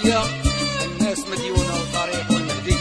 هدية الناس مديونة وطريق والمهدي.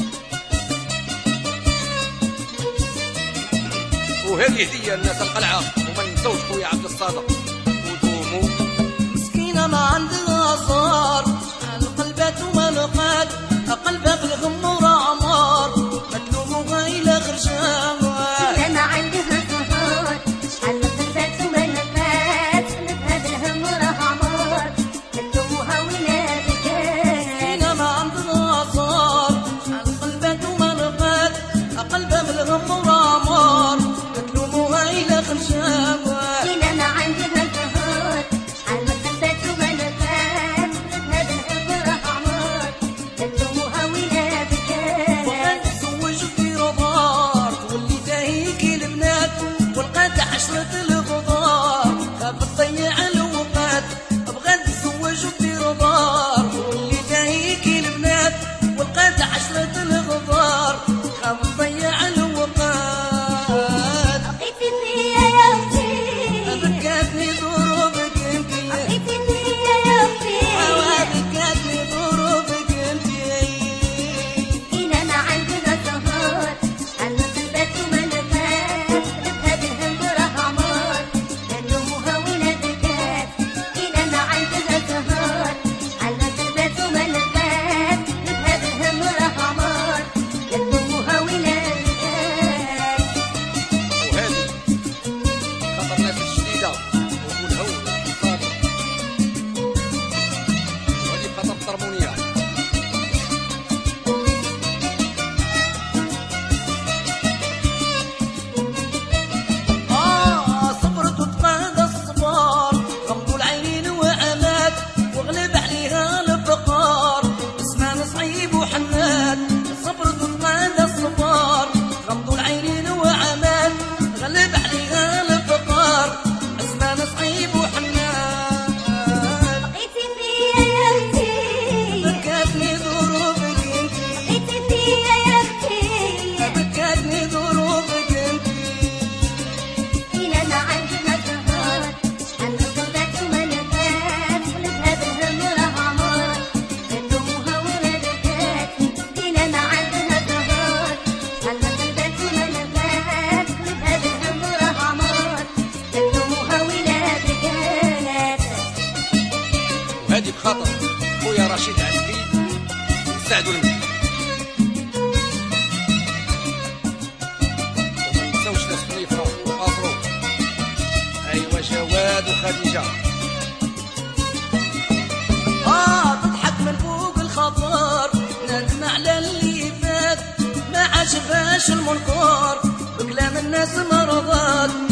وهذه هدية الناس القلعة، وما نساوش خويا عبد الصادق ودومو. مسكينة ما عندها صار، شحال قلبات وما لقات، قلبها بالغم ورامار، ما تلوموها إلا خرجان. مسكينة ما عندها صار، شحال قلبات وما لقات، قلبها بالغم ورامار، ما تلوموها ولا بكات. مسكينة ما عندها صار، شحال قلبات وما لقات، قلبها بالغم ورامار، ما تلوموها إلا خرجان. مسكينة ما عندها صار، شحال قلبات وما لقات، قلبها بالغم ورامار، ما تلوموها ولا بكات. وغاد تزوج في ربار، تولي تهيكي البنات، ولقات عشرة الغدار، خافت تضيع الوقت. بغات تزوج في ربار، تولي تهيكي البنات، ولقات عشرة الغدار، خافت تضيع الوقت. عطيتي فيا يا اختي، بكاتني ظروفك انتي، عطيتي فيا يا اختي، بكاتني ظروفك انتي. مسكينة ما عندها سهر، شحال قلبات وما لقات، قلبها بالهم ورهمات، لا تلوموها ولا بكات. مسكينة ما عندها سهر، شحال قلبات وما لقات، قلبها بالهم ورهمات، لا تلوموها ولا بكات. وهذه خاطر الناس الجديدة والهول والصادق، وهذه خاطر الطرمونية. صبرت وتقاد الصبار، غمضوا العينين وأمات، وغلب عليها الفقار، اسمان صعيب وحنات. صبرت وتقاد الصبار، غمضوا العينين وأمات، غلب عليها الفقار، اسمان صعيب وحنات. عطيتي فيا يا اختي، بكاتني ظروفك انتي، عطيتي فيا يا اختي، بكاتني ظروفك انتي. مسكينة ما عندها سهر، شحال قلبات وما لقات، قلبها بالهم ورهمات، لا تلوموها ولا بكات. مسكينة ما عندها سهر، شحال قلبات وما لقات، قلبها بالهم ورهمات، لا تلوموها ولا بكات. وهذه بخاطر خويا رشيد عسكري وسعد المهدي. وما نساوش ناس خليفة وخاطرو، أيوا جواد وخديجة. تضحك من فوق الخطر، ندم على اللي فات، ما عجبهاش المنكر، بكلام الناس ما رضات.